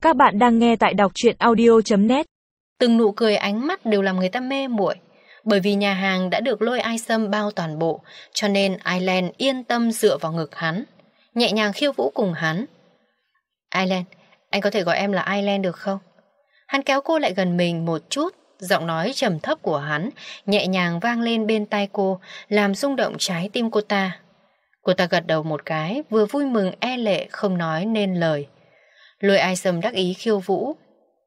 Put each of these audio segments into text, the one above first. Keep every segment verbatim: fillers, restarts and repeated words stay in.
Các bạn đang nghe tại đọc truyện audio chấm net. Từng nụ cười ánh mắt đều làm người ta mê muội. Bởi vì nhà hàng đã được Lôi Ai Sâm bao toàn bộ, cho nên Aileen yên tâm dựa vào ngực hắn, nhẹ nhàng khiêu vũ cùng hắn. Aileen, anh có thể gọi em là Aileen được không? Hắn kéo cô lại gần mình một chút, giọng nói trầm thấp của hắn nhẹ nhàng vang lên bên tai cô, làm rung động trái tim cô ta. Cô ta gật đầu một cái, vừa vui mừng e lệ không nói nên lời. Lôi Ai Sâm đắc ý khiêu vũ.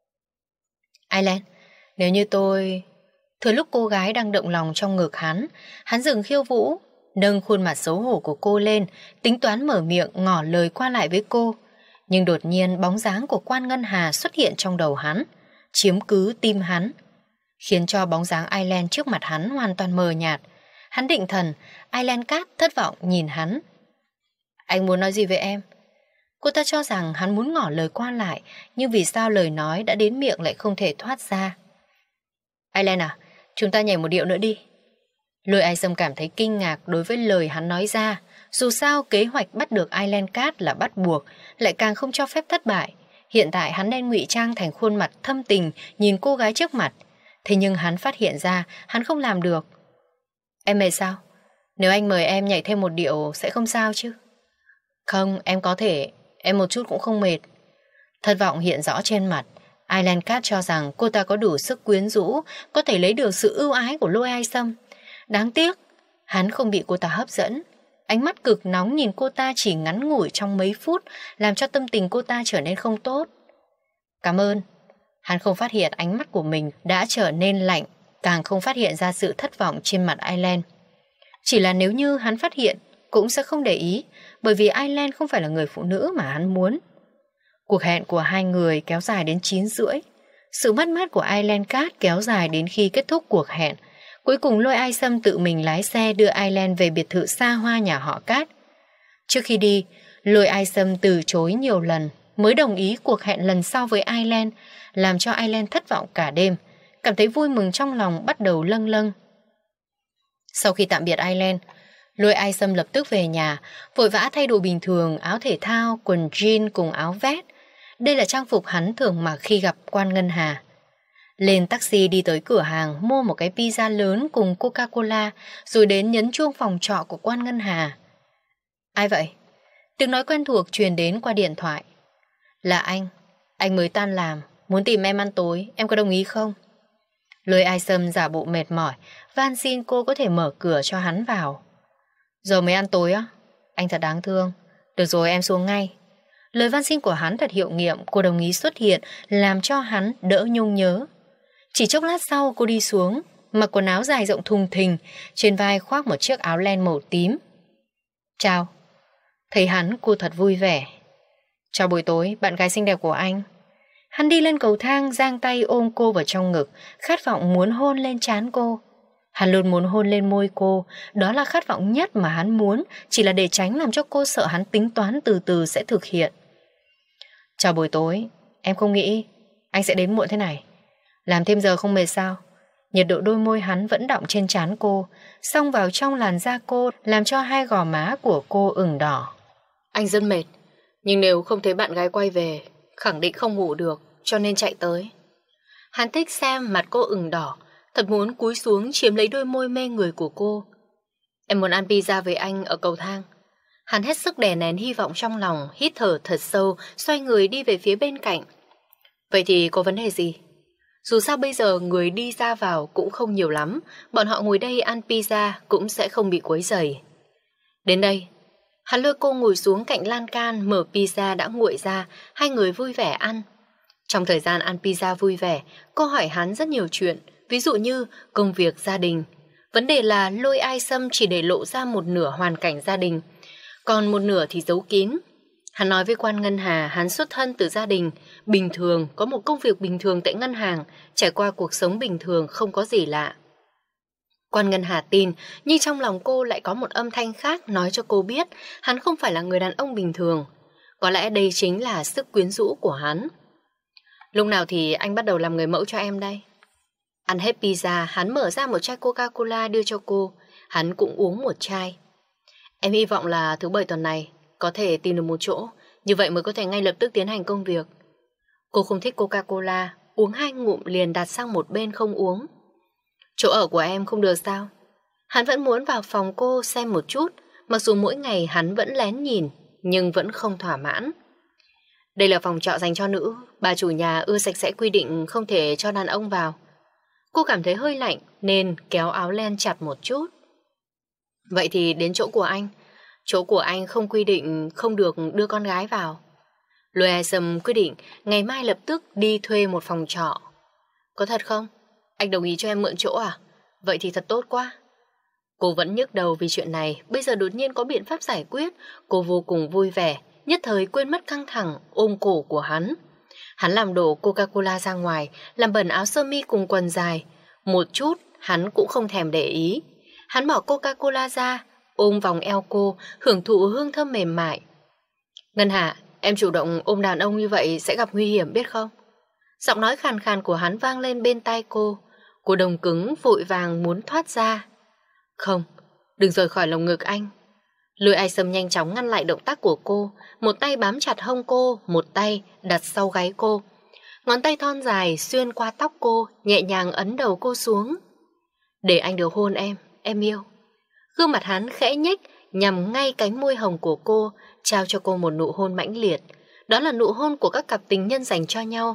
Aileen, nếu như tôi... Thừa lúc cô gái đang động lòng trong ngực hắn, hắn dừng khiêu vũ, nâng khuôn mặt xấu hổ của cô lên, tính toán mở miệng ngỏ lời qua lại với cô. Nhưng đột nhiên bóng dáng của Quan Ngân Hà xuất hiện trong đầu hắn, chiếm cứ tim hắn, khiến cho bóng dáng Aileen trước mặt hắn hoàn toàn mờ nhạt. Hắn định thần, Aileen Cát thất vọng nhìn hắn. Anh muốn nói gì với em? Cô ta cho rằng hắn muốn ngỏ lời qua lại, nhưng vì sao lời nói đã đến miệng lại không thể thoát ra. Aileen à, chúng ta nhảy một điệu nữa đi. Lôi Ai Sâm cảm thấy kinh ngạc đối với lời hắn nói ra. Dù sao kế hoạch bắt được Aileen Cát là bắt buộc, lại càng không cho phép thất bại. Hiện tại hắn nên ngụy trang thành khuôn mặt thâm tình nhìn cô gái trước mặt. Thế nhưng hắn phát hiện ra hắn không làm được. Em mệt sao? Nếu anh mời em nhảy thêm một điệu sẽ không sao chứ? Không, em có thể. Em một chút cũng không mệt. Thất vọng hiện rõ trên mặt. Aileen Cát cho rằng cô ta có đủ sức quyến rũ, có thể lấy được sự ưu ái của Lôi Ai Sâm. Đáng tiếc, hắn không bị cô ta hấp dẫn. Ánh mắt cực nóng nhìn cô ta chỉ ngắn ngủi trong mấy phút, làm cho tâm tình cô ta trở nên không tốt. Cảm ơn. Hắn không phát hiện ánh mắt của mình đã trở nên lạnh, càng không phát hiện ra sự thất vọng trên mặt Aileen. Chỉ là nếu như hắn phát hiện, cũng sẽ không để ý, bởi vì Aileen không phải là người phụ nữ mà hắn muốn. Cuộc hẹn của hai người kéo dài đến chín rưỡi. Sự mất mát của Aileen Cát kéo dài đến khi kết thúc cuộc hẹn. Cuối cùng Lôi Ai Sâm tự mình lái xe đưa Aileen về biệt thự xa hoa nhà họ Cát. Trước khi đi, Lôi Ai Sâm từ chối nhiều lần mới đồng ý cuộc hẹn lần sau với Aileen, làm cho Aileen thất vọng cả đêm, cảm thấy vui mừng trong lòng bắt đầu lâng lâng. Sau khi tạm biệt Aileen, Lôi Ai Sâm lập tức về nhà, vội vã thay đồ bình thường, áo thể thao, quần jean cùng áo vest. Đây là trang phục hắn thường mặc khi gặp Quan Ngân Hà. Lên taxi đi tới cửa hàng, mua một cái pizza lớn cùng Coca-Cola, rồi đến nhấn chuông phòng trọ của Quan Ngân Hà. Ai vậy? Tiếng nói quen thuộc truyền đến qua điện thoại. Là anh. Anh mới tan làm, muốn tìm em ăn tối, em có đồng ý không? Lôi Ai Sâm giả bộ mệt mỏi, van xin cô có thể mở cửa cho hắn vào. Giờ mới ăn tối á? Anh thật đáng thương. Được rồi, em xuống ngay. Lời van xin của hắn thật hiệu nghiệm, cô đồng ý xuất hiện, làm cho hắn đỡ nhung nhớ. Chỉ chốc lát sau cô đi xuống, mặc quần áo dài rộng thùng thình, trên vai khoác một chiếc áo len màu tím. Chào. Thấy hắn cô thật vui vẻ. Chào buổi tối, bạn gái xinh đẹp của anh. Hắn đi lên cầu thang, giang tay ôm cô vào trong ngực, khát vọng muốn hôn lên trán cô. Hắn luôn muốn hôn lên môi cô, đó là khát vọng nhất mà hắn muốn, chỉ là để tránh làm cho cô sợ hắn tính toán từ từ sẽ thực hiện. Chào buổi tối, em không nghĩ anh sẽ đến muộn thế này. Làm thêm giờ không mệt sao? Nhiệt độ đôi môi hắn vẫn đọng trên trán cô, xông vào trong làn da cô, làm cho hai gò má của cô ửng đỏ. Anh rất mệt, nhưng nếu không thấy bạn gái quay về, khẳng định không ngủ được, cho nên chạy tới. Hắn thích xem mặt cô ửng đỏ, thật muốn cúi xuống chiếm lấy đôi môi mê người của cô. Em muốn ăn pizza với anh ở cầu thang. Hắn hết sức đè nén hy vọng trong lòng, hít thở thật sâu, xoay người đi về phía bên cạnh. Vậy thì có vấn đề gì? Dù sao bây giờ người đi ra vào cũng không nhiều lắm, bọn họ ngồi đây ăn pizza cũng sẽ không bị quấy rầy. Đến đây, hắn lôi cô ngồi xuống cạnh lan can, mở pizza đã nguội ra, hai người vui vẻ ăn. Trong thời gian ăn pizza vui vẻ, cô hỏi hắn rất nhiều chuyện, ví dụ như công việc gia đình. Vấn đề là Lôi Ai Sâm chỉ để lộ ra một nửa hoàn cảnh gia đình, còn một nửa thì giấu kín. Hắn nói với Quan Ngân Hà hắn xuất thân từ gia đình bình thường, có một công việc bình thường tại ngân hàng, trải qua cuộc sống bình thường không có gì lạ. Quan Ngân Hà tin, nhưng trong lòng cô lại có một âm thanh khác nói cho cô biết hắn không phải là người đàn ông bình thường. Có lẽ đây chính là sức quyến rũ của hắn. Lúc nào thì anh bắt đầu làm người mẫu cho em đây? Ăn hết pizza, hắn mở ra một chai Coca-Cola đưa cho cô. Hắn cũng uống một chai. Em hy vọng là thứ bảy tuần này có thể tìm được một chỗ, như vậy mới có thể ngay lập tức tiến hành công việc. Cô không thích Coca-Cola, uống hai ngụm liền đặt sang một bên không uống. Chỗ ở của em không được sao? Hắn vẫn muốn vào phòng cô xem một chút, mặc dù mỗi ngày hắn vẫn lén nhìn, nhưng vẫn không thỏa mãn. Đây là phòng trọ dành cho nữ, bà chủ nhà ưa sạch sẽ quy định không thể cho đàn ông vào. Cô cảm thấy hơi lạnh nên kéo áo len chặt một chút. Vậy thì đến chỗ của anh. Chỗ của anh không quy định không được đưa con gái vào. Lôi Ai Sâm quyết định ngày mai lập tức đi thuê một phòng trọ. Có thật không? Anh đồng ý cho em mượn chỗ à? Vậy thì thật tốt quá. Cô vẫn nhức đầu vì chuyện này, bây giờ đột nhiên có biện pháp giải quyết. Cô vô cùng vui vẻ, nhất thời quên mất căng thẳng, ôm cổ của hắn. Hắn làm đổ Coca-Cola ra ngoài, làm bẩn áo sơ mi cùng quần dài. Một chút, hắn cũng không thèm để ý. Hắn bỏ Coca-Cola ra, ôm vòng eo cô, hưởng thụ hương thơm mềm mại. Ngân Hà, em chủ động ôm đàn ông như vậy sẽ gặp nguy hiểm biết không? Giọng nói khàn khàn của hắn vang lên bên tai cô. Cô đồng cứng vội vàng muốn thoát ra. Không, đừng rời khỏi lồng ngực anh. Lôi Ai Sâm nhanh chóng ngăn lại động tác của cô, một tay bám chặt hông cô, một tay đặt sau gáy cô. Ngón tay thon dài xuyên qua tóc cô, nhẹ nhàng ấn đầu cô xuống. Để anh được hôn em, em yêu. Gương mặt hắn khẽ nhếch, nhằm ngay cánh môi hồng của cô, trao cho cô một nụ hôn mãnh liệt. Đó là nụ hôn của các cặp tình nhân dành cho nhau.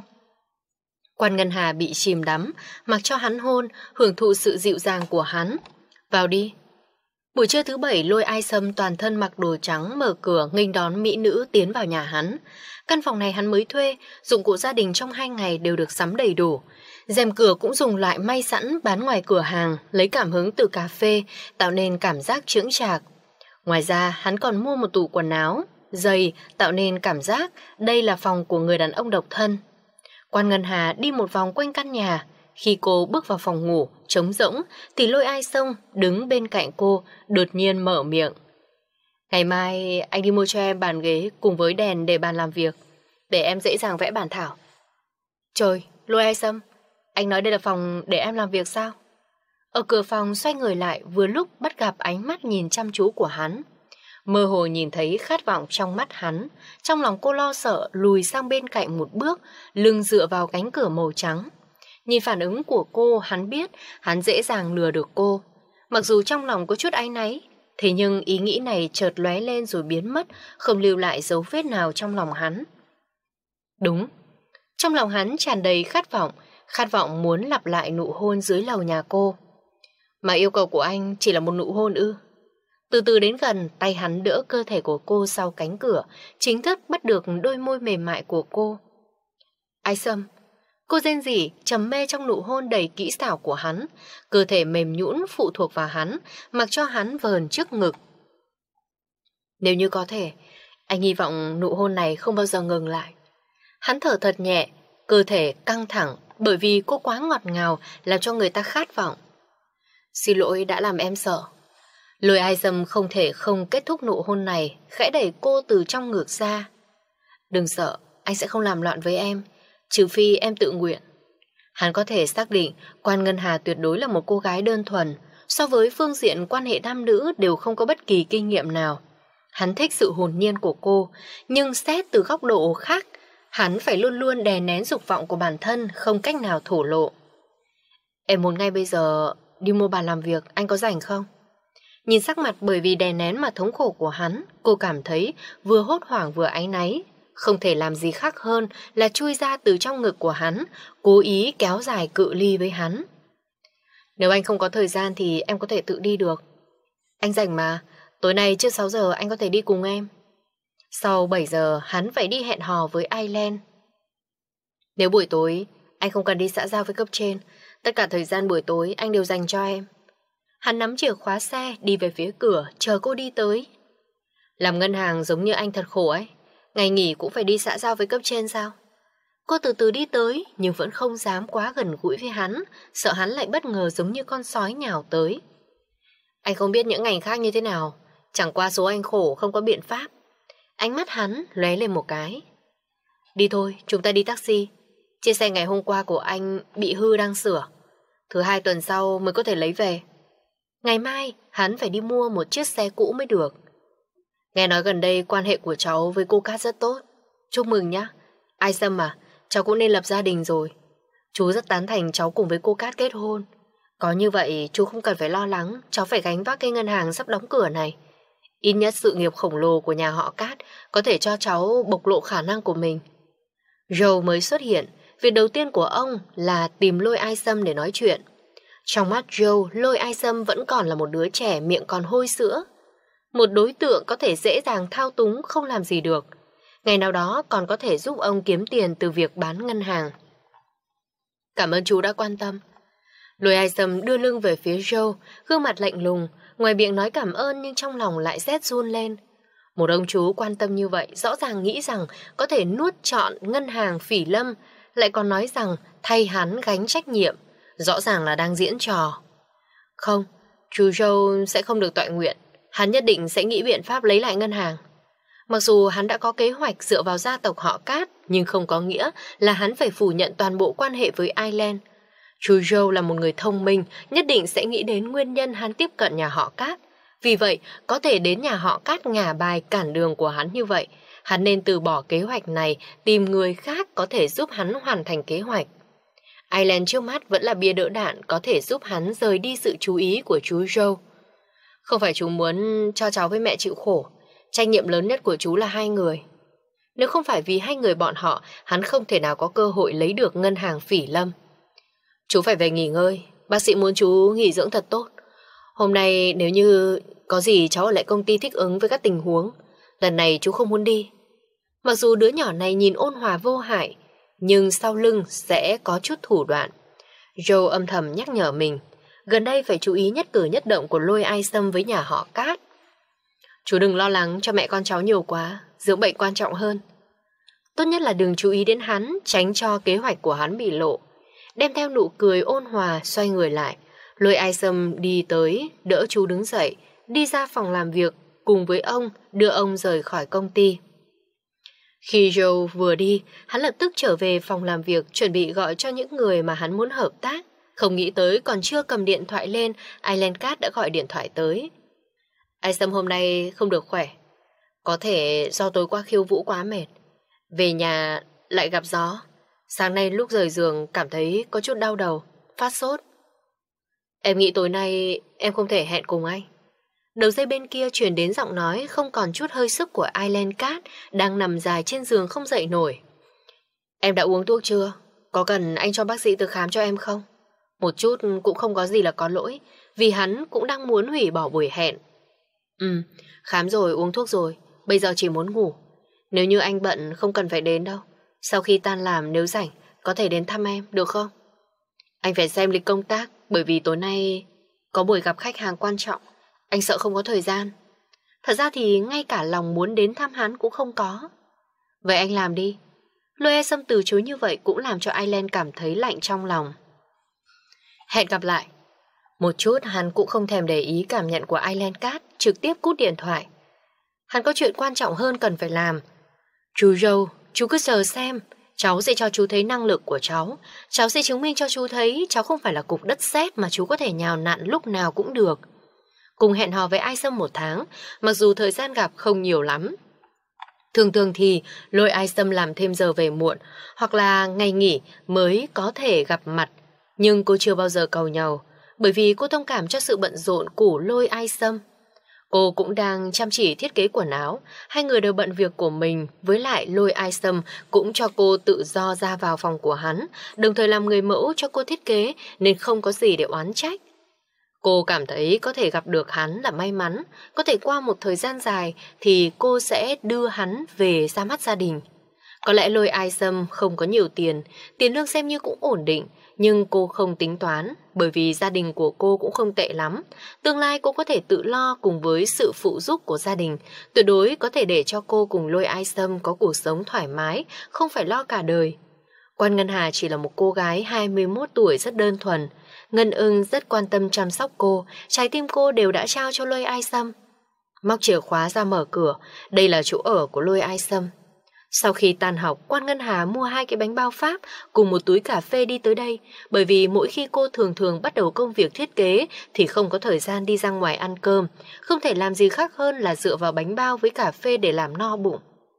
Quan Ngân Hà bị chìm đắm, mặc cho hắn hôn, hưởng thụ sự dịu dàng của hắn. Vào đi. Buổi trưa thứ bảy, Lôi Ai Sâm toàn thân mặc đồ trắng mở cửa nghênh đón mỹ nữ tiến vào nhà hắn. Căn phòng này hắn mới thuê, dụng cụ gia đình trong hai ngày đều được sắm đầy đủ. Rèm cửa cũng dùng loại may sẵn bán ngoài cửa hàng, lấy cảm hứng từ cà phê, tạo nên cảm giác chững chạc. Ngoài ra, hắn còn mua một tủ quần áo, giày, tạo nên cảm giác đây là phòng của người đàn ông độc thân. Quan Ngân Hà đi một vòng quanh căn nhà. Khi cô bước vào phòng ngủ, trống rỗng, thì Lôi Ai Sâm đứng bên cạnh cô, đột nhiên mở miệng. Ngày mai anh đi mua cho em bàn ghế cùng với đèn để bàn làm việc, để em dễ dàng vẽ bản thảo. Trời, Lôi Ai Sâm, anh nói đây là phòng để em làm việc sao? Ở cửa phòng xoay người lại vừa lúc bắt gặp ánh mắt nhìn chăm chú của hắn. Mơ hồ nhìn thấy khát vọng trong mắt hắn, trong lòng cô lo sợ lùi sang bên cạnh một bước, lưng dựa vào cánh cửa màu trắng. Nhìn phản ứng của cô, hắn biết hắn dễ dàng lừa được cô. Mặc dù trong lòng có chút áy náy, thế nhưng ý nghĩ này chợt lóe lên rồi biến mất, không lưu lại dấu vết nào trong lòng hắn. Đúng, trong lòng hắn tràn đầy khát vọng, khát vọng muốn lặp lại nụ hôn dưới lầu nhà cô. Mà yêu cầu của anh chỉ là một nụ hôn ư? Từ từ đến gần, tay hắn đỡ cơ thể của cô sau cánh cửa, chính thức bắt được đôi môi mềm mại của cô. Ai Sâm, cô rên rỉ, trầm mê trong nụ hôn đầy kỹ xảo của hắn, cơ thể mềm nhũn phụ thuộc vào hắn, mặc cho hắn vờn trước ngực. Nếu như có thể, anh hy vọng nụ hôn này không bao giờ ngừng lại. Hắn thở thật nhẹ, cơ thể căng thẳng bởi vì cô quá ngọt ngào làm cho người ta khát vọng. Xin lỗi đã làm em sợ. Lôi Ai Sâm không thể không kết thúc nụ hôn này, khẽ đẩy cô từ trong ngực ra. Đừng sợ, anh sẽ không làm loạn với em, trừ phi em tự nguyện. Hắn có thể xác định Quan Ngân Hà tuyệt đối là một cô gái đơn thuần, so với phương diện quan hệ nam nữ đều không có bất kỳ kinh nghiệm nào. Hắn thích sự hồn nhiên của cô, nhưng xét từ góc độ khác, hắn phải luôn luôn đè nén dục vọng của bản thân, không cách nào thổ lộ. Em muốn ngay bây giờ đi mua bàn làm việc, anh có rảnh không? Nhìn sắc mặt bởi vì đè nén mà thống khổ của hắn, cô cảm thấy vừa hốt hoảng vừa áy náy. Không thể làm gì khác hơn là chui ra từ trong ngực của hắn, cố ý kéo dài cự ly với hắn. Nếu anh không có thời gian thì em có thể tự đi được. Anh rảnh mà, tối nay trước sáu giờ anh có thể đi cùng em. Sau bảy giờ hắn phải đi hẹn hò với Ireland. Nếu buổi tối anh không cần đi xã giao với cấp trên, tất cả thời gian buổi tối anh đều dành cho em. Hắn nắm chìa khóa xe đi về phía cửa, chờ cô đi tới. Làm ngân hàng giống như anh thật khổ ấy, ngày nghỉ cũng phải đi xã giao với cấp trên sao? Cô từ từ đi tới nhưng vẫn không dám quá gần gũi với hắn, sợ hắn lại bất ngờ giống như con sói nhào tới. Anh không biết những ngành khác như thế nào, chẳng qua số anh khổ không có biện pháp. Ánh mắt hắn lóe lên một cái. Đi thôi, chúng ta đi taxi. Chiếc xe ngày hôm qua của anh bị hư đang sửa, thứ hai tuần sau mới có thể lấy về. Ngày mai hắn phải đi mua một chiếc xe cũ mới được. Nghe nói gần đây quan hệ của cháu với cô Cát rất tốt. Chúc mừng nhá. Ai Sâm à, cháu cũng nên lập gia đình rồi. Chú rất tán thành cháu cùng với cô Cát kết hôn. Có như vậy chú không cần phải lo lắng cháu phải gánh vác cái ngân hàng sắp đóng cửa này. Ít nhất sự nghiệp khổng lồ của nhà họ Cát có thể cho cháu bộc lộ khả năng của mình. Joe mới xuất hiện, việc đầu tiên của ông là tìm Lôi Ai Sâm để nói chuyện. Trong mắt Joe, Lôi Ai Sâm vẫn còn là một đứa trẻ miệng còn hôi sữa. Một đối tượng có thể dễ dàng thao túng không làm gì được. Ngày nào đó còn có thể giúp ông kiếm tiền từ việc bán ngân hàng. Cảm ơn chú đã quan tâm. Lôi Ai Sâm đưa lưng về phía Joe, gương mặt lạnh lùng, ngoài miệng nói cảm ơn nhưng trong lòng lại rét run lên. Một ông chú quan tâm như vậy rõ ràng nghĩ rằng có thể nuốt trọn ngân hàng Phỉ Lâm, lại còn nói rằng thay hắn gánh trách nhiệm, rõ ràng là đang diễn trò. Không, chú Joe sẽ không được tọa nguyện, hắn nhất định sẽ nghĩ biện pháp lấy lại ngân hàng. Mặc dù hắn đã có kế hoạch dựa vào gia tộc họ Cát, nhưng không có nghĩa là hắn phải phủ nhận toàn bộ quan hệ với Ireland. Chú Joe là một người thông minh, nhất định sẽ nghĩ đến nguyên nhân hắn tiếp cận nhà họ Cát. Vì vậy, có thể đến nhà họ Cát ngả bài cản đường của hắn như vậy, hắn nên từ bỏ kế hoạch này, tìm người khác có thể giúp hắn hoàn thành kế hoạch. Ireland trước mắt vẫn là bia đỡ đạn có thể giúp hắn rời đi sự chú ý của chú Joe. Không phải chú muốn cho cháu với mẹ chịu khổ, trách nhiệm lớn nhất của chú là hai người. Nếu không phải vì hai người bọn họ, hắn không thể nào có cơ hội lấy được ngân hàng Phỉ Lâm. Chú phải về nghỉ ngơi, bác sĩ muốn chú nghỉ dưỡng thật tốt. Hôm nay nếu như có gì cháu ở lại công ty thích ứng với các tình huống. Lần này chú không muốn đi. Mặc dù đứa nhỏ này nhìn ôn hòa vô hại, nhưng sau lưng sẽ có chút thủ đoạn. Joe âm thầm nhắc nhở mình, gần đây phải chú ý nhất cử nhất động của Lôi Ai Sâm với nhà họ Cát. Chú đừng lo lắng cho mẹ con cháu nhiều quá, dưỡng bệnh quan trọng hơn. Tốt nhất là đừng chú ý đến hắn, tránh cho kế hoạch của hắn bị lộ. Đem theo nụ cười ôn hòa, xoay người lại. Lôi Ai Sâm đi tới, đỡ chú đứng dậy, đi ra phòng làm việc, cùng với ông, đưa ông rời khỏi công ty. Khi Joe vừa đi, hắn lập tức trở về phòng làm việc, chuẩn bị gọi cho những người mà hắn muốn hợp tác. Không nghĩ tới còn chưa cầm điện thoại lên, Ireland Cát đã gọi điện thoại tới. Ai Sâm hôm nay không được khỏe. Có thể do tối qua khiêu vũ quá mệt. Về nhà lại gặp gió. Sáng nay lúc rời giường cảm thấy có chút đau đầu, phát sốt. Em nghĩ tối nay em không thể hẹn cùng anh. Đầu dây bên kia truyền đến giọng nói không còn chút hơi sức của Ireland Cát đang nằm dài trên giường không dậy nổi. Em đã uống thuốc chưa? Có cần anh cho bác sĩ từ khám cho em không? Một chút cũng không có gì là có lỗi, vì hắn cũng đang muốn hủy bỏ buổi hẹn. Ừ, khám rồi, uống thuốc rồi, bây giờ chỉ muốn ngủ. Nếu như anh bận không cần phải đến đâu. Sau khi tan làm nếu rảnh, có thể đến thăm em, được không? Anh phải xem lịch công tác, bởi vì tối nay có buổi gặp khách hàng quan trọng. Anh sợ không có thời gian. Thật ra thì ngay cả lòng muốn đến thăm hắn cũng không có. Vậy anh làm đi. Lôi Ai Sâm từ chối như vậy cũng làm cho Ireland cảm thấy lạnh trong lòng. Hẹn gặp lại. Một chút hắn cũng không thèm để ý cảm nhận của Ireland Cát, trực tiếp cút điện thoại. Hắn có chuyện quan trọng hơn cần phải làm. Chú Joe, chú cứ chờ xem. Cháu sẽ cho chú thấy năng lực của cháu. Cháu sẽ chứng minh cho chú thấy cháu không phải là cục đất sét mà chú có thể nhào nặn lúc nào cũng được. Cùng hẹn hò với Ai Sâm một tháng, mặc dù thời gian gặp không nhiều lắm. Thường thường thì Lôi Ai Sâm làm thêm giờ về muộn, hoặc là ngày nghỉ mới có thể gặp mặt. Nhưng cô chưa bao giờ cầu nhau, bởi vì cô thông cảm cho sự bận rộn của Lôi Ai Sâm. Cô cũng đang chăm chỉ thiết kế quần áo, hai người đều bận việc của mình, với lại Lôi Ai Sâm cũng cho cô tự do ra vào phòng của hắn, đồng thời làm người mẫu cho cô thiết kế nên không có gì để oán trách. Cô cảm thấy có thể gặp được hắn là may mắn, có thể qua một thời gian dài thì cô sẽ đưa hắn về ra mắt gia đình. Có lẽ Lôi Ai Sâm không có nhiều tiền, tiền lương xem như cũng ổn định, nhưng cô không tính toán, bởi vì gia đình của cô cũng không tệ lắm. Tương lai cô có thể tự lo cùng với sự phụ giúp của gia đình, tuyệt đối có thể để cho cô cùng Lôi Ai Sâm có cuộc sống thoải mái, không phải lo cả đời. Quan Ngân Hà chỉ là một cô gái hai mươi mốt tuổi rất đơn thuần. Ngân Ưng rất quan tâm chăm sóc cô, trái tim cô đều đã trao cho Lôi Ai Sâm. Móc chìa khóa ra mở cửa, đây là chỗ ở của Lôi Ai Sâm. Sau khi tan học, Quan Ngân Hà mua hai cái bánh bao Pháp cùng một túi cà phê đi tới đây, bởi vì mỗi khi cô thường thường bắt đầu công việc thiết kế thì không có thời gian đi ra ngoài ăn cơm, không thể làm gì khác hơn là dựa vào bánh bao với cà phê để làm no bụng.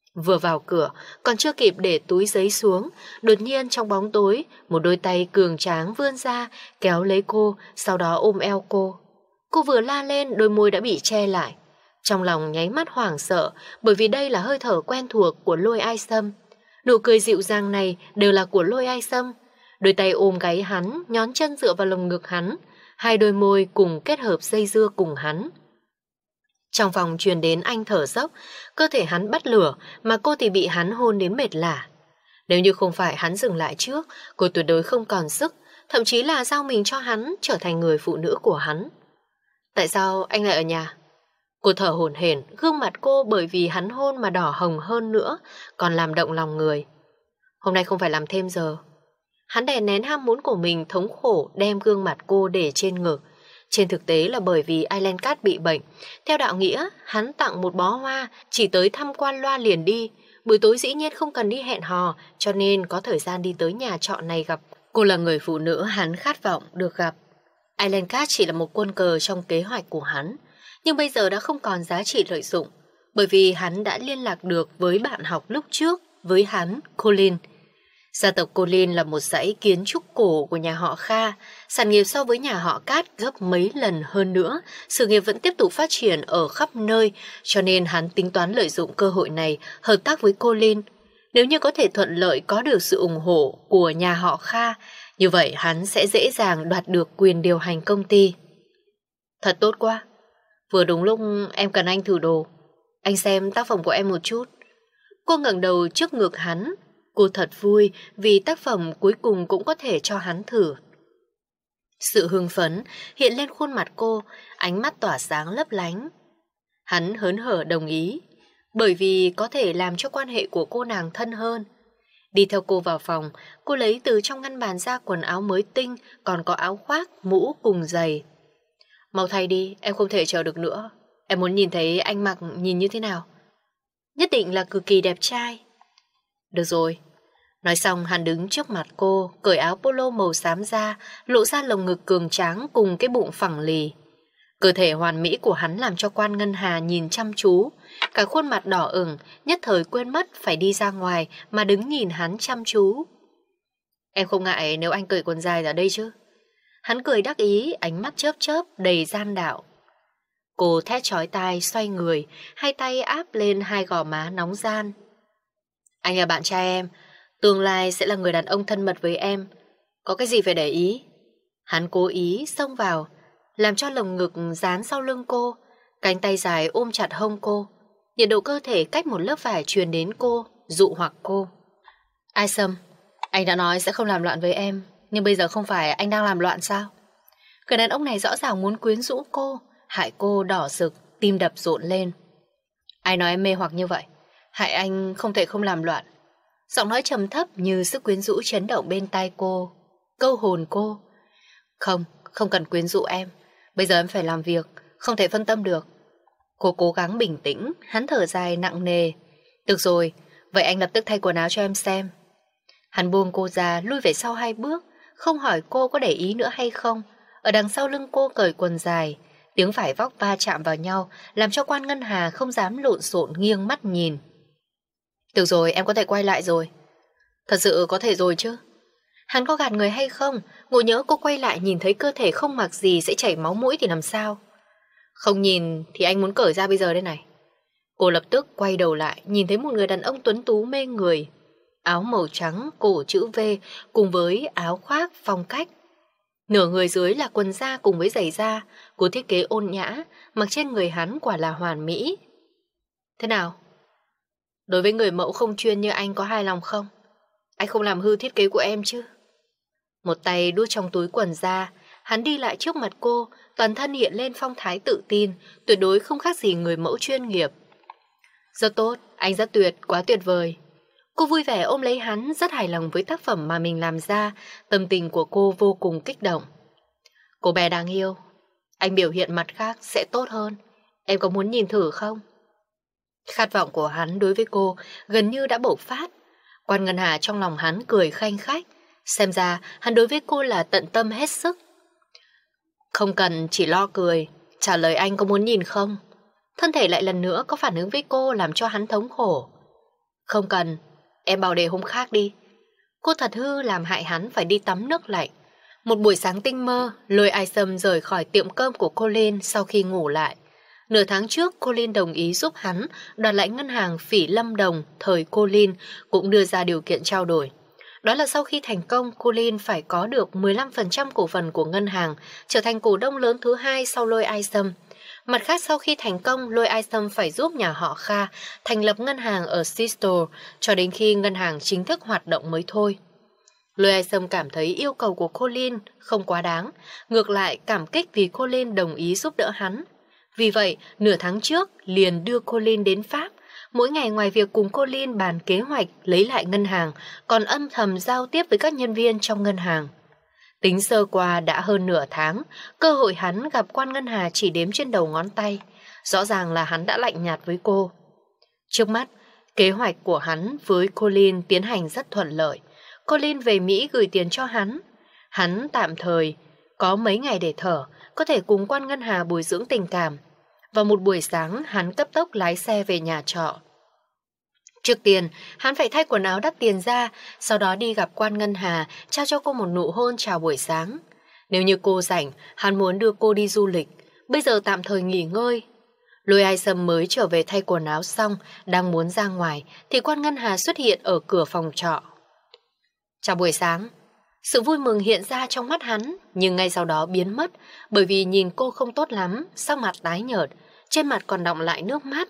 Vừa vào cửa, còn chưa kịp để túi giấy xuống, đột nhiên trong bóng tối, một đôi tay cường tráng vươn ra, kéo lấy cô, sau đó ôm eo cô. Cô vừa la lên, đôi môi đã bị che lại. Trong lòng nháy mắt hoảng sợ, bởi vì đây là hơi thở quen thuộc của Lôi Ai Sâm. Nụ cười dịu dàng này đều là của Lôi Ai Sâm. Đôi tay ôm gáy hắn, nhón chân dựa vào lồng ngực hắn, hai đôi môi cùng kết hợp dây dưa cùng hắn. Trong phòng truyền đến anh thở dốc, cơ thể hắn bắt lửa mà cô thì bị hắn hôn đến mệt lả. Nếu như không phải hắn dừng lại trước, cô tuyệt đối không còn sức, thậm chí là giao mình cho hắn trở thành người phụ nữ của hắn. Tại sao anh lại ở nhà? Cô thở hổn hển, gương mặt cô bởi vì hắn hôn mà đỏ hồng hơn nữa, còn làm động lòng người. Hôm nay không phải làm thêm giờ. Hắn đè nén ham muốn của mình thống khổ đem gương mặt cô để trên ngực. Trên thực tế là bởi vì Aileen Cat bị bệnh. Theo đạo nghĩa, hắn tặng một bó hoa, chỉ tới thăm quan loa liền đi. Buổi tối dĩ nhiên không cần đi hẹn hò, cho nên có thời gian đi tới nhà trọ này gặp. Cô là người phụ nữ hắn khát vọng được gặp. Aileen Cat chỉ là một quân cờ trong kế hoạch của hắn, nhưng bây giờ đã không còn giá trị lợi dụng, bởi vì hắn đã liên lạc được với bạn học lúc trước, với hắn, Colin. Gia tộc Colin là một dãy kiến trúc cổ của nhà họ Kha, sản nghiệp so với nhà họ Cát gấp mấy lần hơn nữa, sự nghiệp vẫn tiếp tục phát triển ở khắp nơi, cho nên hắn tính toán lợi dụng cơ hội này hợp tác với Colin. Nếu như có thể thuận lợi có được sự ủng hộ của nhà họ Kha, như vậy hắn sẽ dễ dàng đoạt được quyền điều hành công ty. Thật tốt quá, vừa đúng lúc em cần anh thử đồ. Anh xem tác phẩm của em một chút. Cô ngẩng đầu trước ngực hắn. Cô thật vui vì tác phẩm cuối cùng cũng có thể cho hắn thử. Sự hưng phấn hiện lên khuôn mặt cô, ánh mắt tỏa sáng lấp lánh. Hắn hớn hở đồng ý, bởi vì có thể làm cho quan hệ của cô nàng thân hơn. Đi theo cô vào phòng, cô lấy từ trong ngăn bàn ra quần áo mới tinh, còn có áo khoác, mũ cùng giày. Mau thay đi, em không thể chờ được nữa. Em muốn nhìn thấy anh mặc nhìn như thế nào. Nhất định là cực kỳ đẹp trai. Được rồi. Nói xong hắn đứng trước mặt cô, cởi áo polo màu xám ra, lộ ra lồng ngực cường tráng cùng cái bụng phẳng lì. Cơ thể hoàn mỹ của hắn làm cho Quan Ngân Hà nhìn chăm chú, cả khuôn mặt đỏ ửng, nhất thời quên mất phải đi ra ngoài mà đứng nhìn hắn chăm chú. Em không ngại nếu anh cởi quần dài ra đây chứ? Hắn cười đắc ý, ánh mắt chớp chớp đầy gian đạo. Cô thét chói tai xoay người, hai tay áp lên hai gò má nóng gian. Anh là bạn trai em, tương lai sẽ là người đàn ông thân mật với em, có cái gì phải để ý? Hắn cố ý xông vào, làm cho lồng ngực dán sau lưng cô, cánh tay dài ôm chặt hông cô, nhiệt độ cơ thể cách một lớp vải truyền đến cô, dụ hoặc cô. Ai Sâm, anh đã nói sẽ không làm loạn với em, nhưng bây giờ không phải anh đang làm loạn sao? Người đàn ông này rõ ràng muốn quyến rũ cô, hại cô đỏ rực, tim đập rộn lên. Ai nói em mê hoặc như vậy? Hại anh không thể không làm loạn. Giọng nói trầm thấp như sức quyến rũ chấn động bên tai cô, câu hồn cô. Không, không cần quyến rũ em. Bây giờ em phải làm việc, không thể phân tâm được. Cô cố gắng bình tĩnh, hắn thở dài nặng nề. Được rồi, vậy anh lập tức thay quần áo cho em xem. Hắn buông cô ra, lui về sau hai bước, không hỏi cô có để ý nữa hay không. Ở đằng sau lưng cô cởi quần dài, tiếng vải vóc va chạm vào nhau, làm cho Quan Ngân Hà không dám lộn xộn nghiêng mắt nhìn. Được rồi, em có thể quay lại rồi. Thật sự có thể rồi chứ? Hắn có gạt người hay không? Ngộ nhỡ cô quay lại nhìn thấy cơ thể không mặc gì sẽ chảy máu mũi thì làm sao? Không nhìn thì anh muốn cởi ra bây giờ đây này. Cô lập tức quay đầu lại, nhìn thấy một người đàn ông tuấn tú mê người. Áo màu trắng, cổ chữ V cùng với áo khoác phong cách. Nửa người dưới là quần da cùng với giày da, cô thiết kế ôn nhã, mặc trên người hắn quả là hoàn mỹ. Thế nào? Đối với người mẫu không chuyên như anh có hài lòng không? Anh không làm hư thiết kế của em chứ? Một tay đút trong túi quần ra, hắn đi lại trước mặt cô, toàn thân hiện lên phong thái tự tin, tuyệt đối không khác gì người mẫu chuyên nghiệp. Rất tốt, anh rất tuyệt, quá tuyệt vời. Cô vui vẻ ôm lấy hắn, rất hài lòng với tác phẩm mà mình làm ra, tâm tình của cô vô cùng kích động. Cô bé đáng yêu, anh biểu hiện mặt khác sẽ tốt hơn, em có muốn nhìn thử không? Khát vọng của hắn đối với cô gần như đã bộc phát. Quan Ngân Hà trong lòng hắn cười khanh khách, xem ra hắn đối với cô là tận tâm hết sức. Không cần chỉ lo cười, trả lời anh có muốn nhìn không? Thân thể lại lần nữa có phản ứng với cô làm cho hắn thống khổ. Không cần, em bảo để hôm khác đi. Cô thật hư làm hại hắn phải đi tắm nước lạnh. Một buổi sáng tinh mơ, lôi Isom rời khỏi tiệm cơm của Colin sau khi ngủ lại. Nửa tháng trước, Colin đồng ý giúp hắn đoạt lại ngân hàng Phỉ Lâm Đồng, thời Colin cũng đưa ra điều kiện trao đổi. Đó là sau khi thành công, Colin phải có được mười lăm phần trăm cổ phần của ngân hàng, trở thành cổ đông lớn thứ hai sau lôi Isom. Mặt khác, sau khi thành công, lôi Isom phải giúp nhà họ Kha thành lập ngân hàng ở Seattle cho đến khi ngân hàng chính thức hoạt động mới thôi. Lôi Isom cảm thấy yêu cầu của Colin không quá đáng, ngược lại cảm kích vì Colin đồng ý giúp đỡ hắn. Vì vậy, nửa tháng trước liền đưa Colin đến Pháp. Mỗi ngày ngoài việc cùng Colin bàn kế hoạch lấy lại ngân hàng, còn âm thầm giao tiếp với các nhân viên trong ngân hàng. Tính sơ qua đã hơn nửa tháng, cơ hội hắn gặp quan ngân hà chỉ đếm trên đầu ngón tay. Rõ ràng là hắn đã lạnh nhạt với cô. Trước mắt, kế hoạch của hắn với Colin tiến hành rất thuận lợi. Colin về Mỹ gửi tiền cho hắn. Hắn tạm thời có mấy ngày để thở, có thể cùng quan ngân hà bồi dưỡng tình cảm. Vào một buổi sáng, hắn cấp tốc lái xe về nhà trọ. Trước tiên, hắn phải thay quần áo đắt tiền ra, sau đó đi gặp quan ngân hà, trao cho cô một nụ hôn chào buổi sáng. Nếu như cô rảnh, hắn muốn đưa cô đi du lịch, bây giờ tạm thời nghỉ ngơi. Lôi Isom mới trở về thay quần áo xong, đang muốn ra ngoài, thì quan ngân hà xuất hiện ở cửa phòng trọ. Chào buổi sáng. Sự vui mừng hiện ra trong mắt hắn, nhưng ngay sau đó biến mất, bởi vì nhìn cô không tốt lắm, sắc mặt tái nhợt, trên mặt còn đọng lại nước mắt.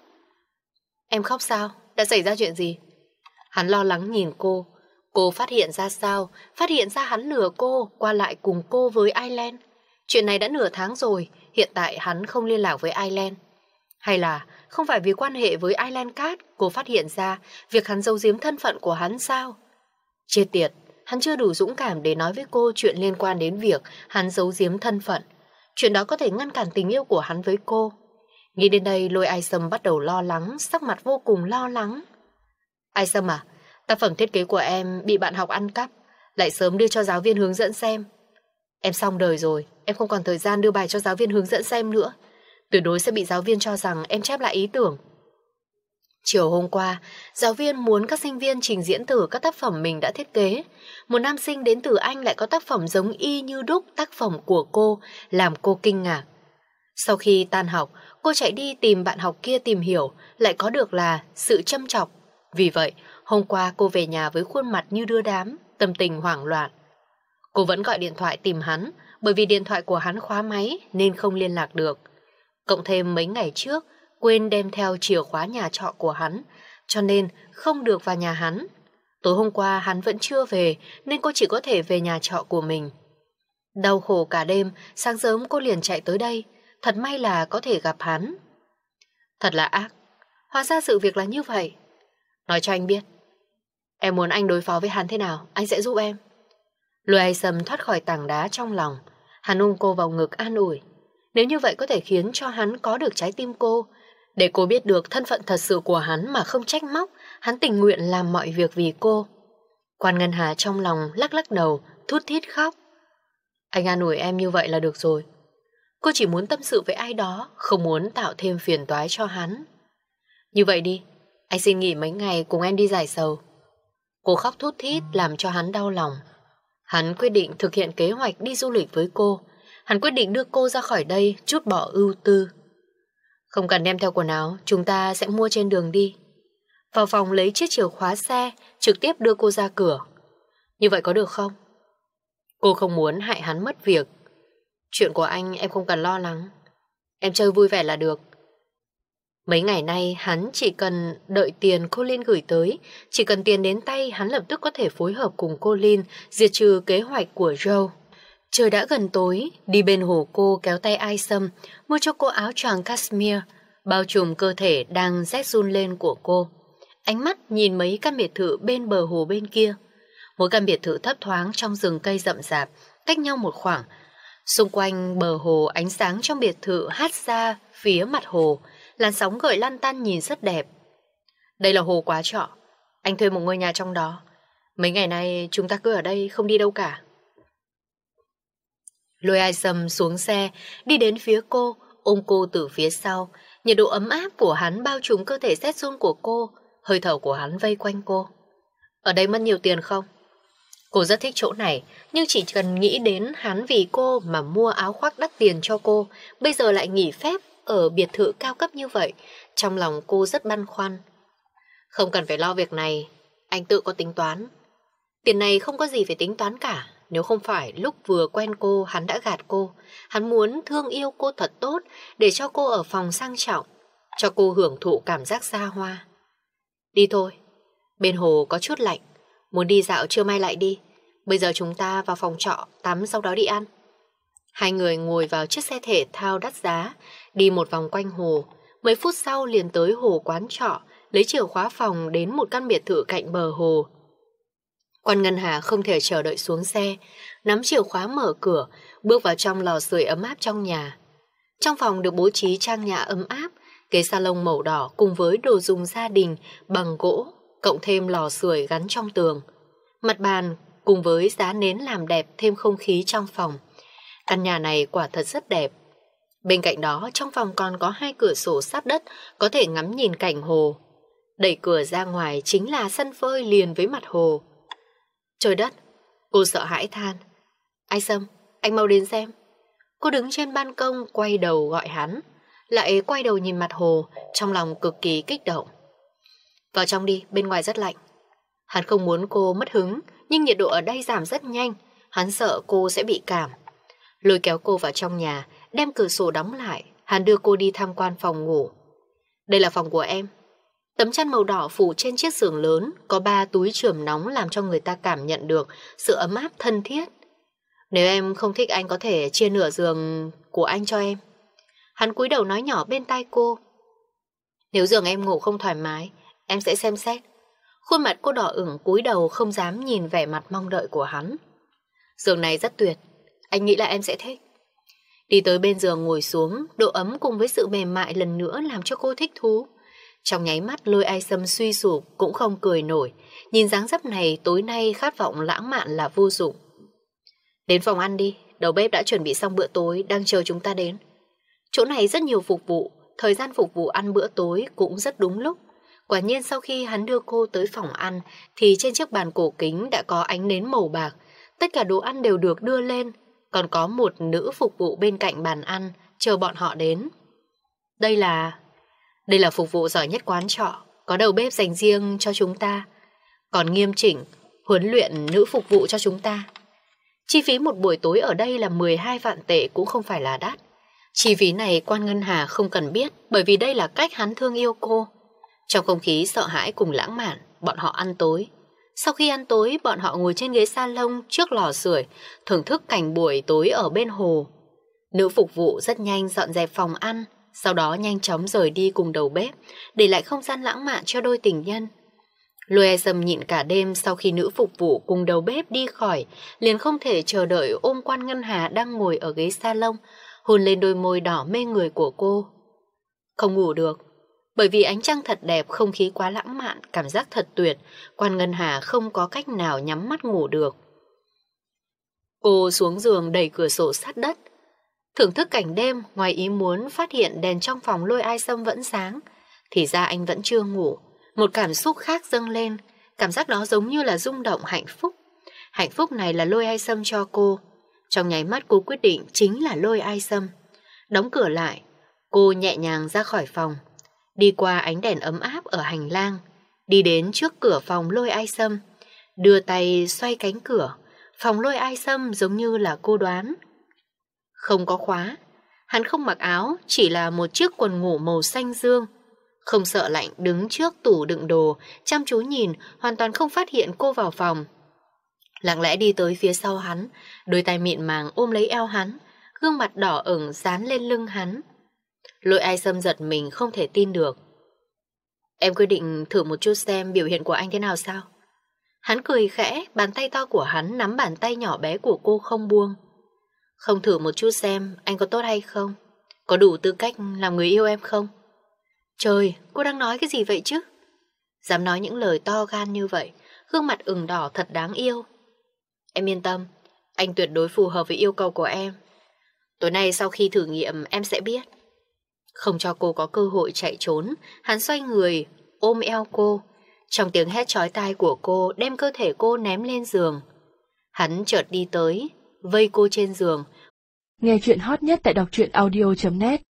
Em khóc sao? Đã xảy ra chuyện gì? Hắn lo lắng nhìn cô. Cô phát hiện ra sao? Phát hiện ra hắn lừa cô, qua lại cùng cô với Aileen. Chuyện này đã nửa tháng rồi, hiện tại hắn không liên lạc với Aileen. Hay là không phải vì quan hệ với Aileen Cat, cô phát hiện ra việc hắn giấu giếm thân phận của hắn sao? Chết tiệt, hắn chưa đủ dũng cảm để nói với cô chuyện liên quan đến việc hắn giấu giếm thân phận. Chuyện đó có thể ngăn cản tình yêu của hắn với cô. Nghĩ đến đây, lôi Isom bắt đầu lo lắng, sắc mặt vô cùng lo lắng. Isom à, tác phẩm thiết kế của em bị bạn học ăn cắp, lại sớm đưa cho giáo viên hướng dẫn xem. Em xong đời rồi, em không còn thời gian đưa bài cho giáo viên hướng dẫn xem nữa. Tuyệt đối sẽ bị giáo viên cho rằng em chép lại ý tưởng. Chiều hôm qua, giáo viên muốn các sinh viên trình diễn thử các tác phẩm mình đã thiết kế. Một nam sinh đến từ Anh lại có tác phẩm giống y như đúc tác phẩm của cô, làm cô kinh ngạc. Sau khi tan học, cô chạy đi tìm bạn học kia tìm hiểu, lại có được là sự châm chọc. Vì vậy, hôm qua cô về nhà với khuôn mặt như đưa đám, tâm tình hoảng loạn. Cô vẫn gọi điện thoại tìm hắn, bởi vì điện thoại của hắn khóa máy nên không liên lạc được. Cộng thêm mấy ngày trước, quên đem theo chìa khóa nhà trọ của hắn, cho nên không được vào nhà hắn. Tối hôm qua hắn vẫn chưa về, nên cô chỉ có thể về nhà trọ của mình. Đau khổ cả đêm, sáng sớm cô liền chạy tới đây. Thật may là có thể gặp hắn. Thật là ác. Hóa ra sự việc là như vậy. Nói cho anh biết, em muốn anh đối phó với hắn thế nào, anh sẽ giúp em. Lôi Isom thoát khỏi tảng đá trong lòng. Hắn ôm cô vào ngực an ủi. Nếu như vậy có thể khiến cho hắn có được trái tim cô, để cô biết được thân phận thật sự của hắn mà không trách móc, hắn tình nguyện làm mọi việc vì cô. Quan Ngân Hà trong lòng lắc lắc đầu, thút thít khóc. Anh an ủi em như vậy là được rồi. Cô chỉ muốn tâm sự với ai đó, không muốn tạo thêm phiền toái cho hắn. Như vậy đi, anh xin nghỉ mấy ngày cùng em đi giải sầu. Cô khóc thút thít làm cho hắn đau lòng. Hắn quyết định thực hiện kế hoạch đi du lịch với cô. Hắn quyết định đưa cô ra khỏi đây, trút bỏ ưu tư. Không cần đem theo quần áo, chúng ta sẽ mua trên đường đi. Vào phòng lấy chiếc chìa khóa xe, trực tiếp đưa cô ra cửa. Như vậy có được không? Cô không muốn hại hắn mất việc. Chuyện của anh em không cần lo lắng. Em chơi vui vẻ là được. Mấy ngày nay hắn chỉ cần đợi tiền Colin gửi tới. Chỉ cần tiền đến tay, hắn lập tức có thể phối hợp cùng Colin diệt trừ kế hoạch của Joe. Trời đã gần tối, đi bên hồ cô kéo tay Isom, mua cho cô áo choàng cashmere, bao trùm cơ thể đang rét run lên của cô. Ánh mắt nhìn mấy căn biệt thự bên bờ hồ bên kia. Mỗi căn biệt thự thấp thoáng trong rừng cây rậm rạp, cách nhau một khoảng. Xung quanh bờ hồ, ánh sáng trong biệt thự hắt ra phía mặt hồ, làn sóng gợi lăn tăn nhìn rất đẹp. Đây là hồ Quá Trọ, anh thuê một ngôi nhà trong đó. Mấy ngày nay chúng ta cứ ở đây không đi đâu cả. Lôi Isom xuống xe, đi đến phía cô, ôm cô từ phía sau. Nhiệt độ ấm áp của hắn bao trùm cơ thể rét run của cô. hơi thở của hắn vây quanh cô. Ở đây mất nhiều tiền không? Cô rất thích chỗ này, nhưng chỉ cần nghĩ đến hắn vì cô mà mua áo khoác đắt tiền cho cô, bây giờ lại nghỉ phép ở biệt thự cao cấp như vậy, trong lòng cô rất băn khoăn. Không cần phải lo việc này, anh tự có tính toán. Tiền này không có gì phải tính toán cả. Nếu không phải lúc vừa quen cô hắn đã gạt cô, hắn muốn thương yêu cô thật tốt để cho cô ở phòng sang trọng, cho cô hưởng thụ cảm giác xa hoa. Đi thôi, bên hồ có chút lạnh, muốn đi dạo trưa mai lại đi. Bây giờ chúng ta vào phòng trọ, tắm sau đó đi ăn. Hai người ngồi vào chiếc xe thể thao đắt giá, đi một vòng quanh hồ. Mấy phút sau liền tới hồ quán trọ, lấy chìa khóa phòng đến một căn biệt thự cạnh bờ hồ. Quan Ngân Hà không thể chờ đợi xuống xe, nắm chìa khóa mở cửa, bước vào trong lò sưởi ấm áp trong nhà. Trong phòng được bố trí trang nhã ấm áp, ghế salon màu đỏ cùng với đồ dùng gia đình bằng gỗ, cộng thêm lò sưởi gắn trong tường. Mặt bàn cùng với giá nến làm đẹp thêm không khí trong phòng. Căn nhà này quả thật rất đẹp. Bên cạnh đó, trong phòng còn có hai cửa sổ sát đất, có thể ngắm nhìn cảnh hồ. Đẩy cửa ra ngoài chính là sân phơi liền với mặt hồ. Trời đất, cô sợ hãi than. Ai Sâm, anh mau đến xem. Cô đứng trên ban công quay đầu gọi hắn, lại quay đầu nhìn mặt hồ, trong lòng cực kỳ kích động. Vào trong đi, bên ngoài rất lạnh. Hắn không muốn cô mất hứng, nhưng nhiệt độ ở đây giảm rất nhanh, hắn sợ cô sẽ bị cảm. Lôi kéo cô vào trong nhà, đem cửa sổ đóng lại, hắn đưa cô đi tham quan phòng ngủ. Đây là phòng của em. Tấm chăn màu đỏ phủ trên chiếc giường lớn, có ba túi chườm nóng làm cho người ta cảm nhận được sự ấm áp thân thiết. Nếu em không thích anh có thể chia nửa giường của anh cho em. Hắn cúi đầu nói nhỏ bên tai cô. Nếu giường em ngủ không thoải mái, em sẽ xem xét. Khuôn mặt cô đỏ ửng cúi đầu không dám nhìn vẻ mặt mong đợi của hắn. Giường này rất tuyệt, anh nghĩ là em sẽ thích. Đi tới bên giường ngồi xuống, độ ấm cùng với sự mềm mại lần nữa làm cho cô thích thú. Trong nháy mắt Lôi Ai Sâm suy sụp cũng không cười nổi, nhìn dáng dấp này tối nay khát vọng lãng mạn là vô dụng. Đến phòng ăn đi, đầu bếp đã chuẩn bị xong bữa tối, đang chờ chúng ta đến. Chỗ này rất nhiều phục vụ, thời gian phục vụ ăn bữa tối cũng rất đúng lúc. Quả nhiên sau khi hắn đưa cô tới phòng ăn thì trên chiếc bàn cổ kính đã có ánh nến màu bạc, tất cả đồ ăn đều được đưa lên, còn có một nữ phục vụ bên cạnh bàn ăn chờ bọn họ đến. Đây là... Đây là phục vụ giỏi nhất quán trọ, có đầu bếp dành riêng cho chúng ta, còn nghiêm chỉnh, huấn luyện nữ phục vụ cho chúng ta. Chi phí một buổi tối ở đây là mười hai vạn tệ cũng không phải là đắt. Chi phí này Quan Ngân Hà không cần biết, bởi vì đây là cách hắn thương yêu cô. Trong không khí sợ hãi cùng lãng mạn, bọn họ ăn tối. Sau khi ăn tối, bọn họ ngồi trên ghế salon trước lò sưởi, thưởng thức cảnh buổi tối ở bên hồ. Nữ phục vụ rất nhanh dọn dẹp phòng ăn, sau đó nhanh chóng rời đi cùng đầu bếp, để lại không gian lãng mạn cho đôi tình nhân. Lôi Ai Sâm nhịn cả đêm sau khi nữ phục vụ cùng đầu bếp đi khỏi, liền không thể chờ đợi ôm Quan Ngân Hà đang ngồi ở ghế salon, hôn lên đôi môi đỏ mê người của cô. Không ngủ được, bởi vì ánh trăng thật đẹp, không khí quá lãng mạn, cảm giác thật tuyệt, Quan Ngân Hà không có cách nào nhắm mắt ngủ được. Cô xuống giường đẩy cửa sổ sát đất, thưởng thức cảnh đêm, ngoài ý muốn phát hiện đèn trong phòng Lôi Ai Sâm vẫn sáng, thì ra anh vẫn chưa ngủ. Một cảm xúc khác dâng lên, cảm giác đó giống như là rung động hạnh phúc. Hạnh phúc này là Lôi Ai Sâm cho cô. Trong nháy mắt cô quyết định chính là Lôi Ai Sâm. Đóng cửa lại, cô nhẹ nhàng ra khỏi phòng, đi qua ánh đèn ấm áp ở hành lang, đi đến trước cửa phòng Lôi Ai Sâm, đưa tay xoay cánh cửa. Phòng Lôi Ai Sâm giống như là cô đoán, không có khóa. Hắn không mặc áo, chỉ là một chiếc quần ngủ màu xanh dương. Không sợ lạnh đứng trước tủ đựng đồ, chăm chú nhìn, hoàn toàn không phát hiện cô vào phòng. Lặng lẽ đi tới phía sau hắn, đôi tay mịn màng ôm lấy eo hắn, gương mặt đỏ ửng dán lên lưng hắn. Lôi Ai Sâm giật mình không thể tin được. Em quyết định thử một chút xem biểu hiện của anh thế nào sao? Hắn cười khẽ, bàn tay to của hắn nắm bàn tay nhỏ bé của cô không buông. Không thử một chút xem anh có tốt hay không? Có đủ tư cách làm người yêu em không? Trời, cô đang nói cái gì vậy chứ? Dám nói những lời to gan như vậy, gương mặt ửng đỏ thật đáng yêu. Em yên tâm, anh tuyệt đối phù hợp với yêu cầu của em. Tối nay sau khi thử nghiệm em sẽ biết. Không cho cô có cơ hội chạy trốn, hắn xoay người, ôm eo cô, Trong tiếng hét chói tai của cô đem cơ thể cô ném lên giường. Hắn chợt đi tới, vây cô trên giường. Nghe chuyện hot nhất tại đọc truyện audio chấm net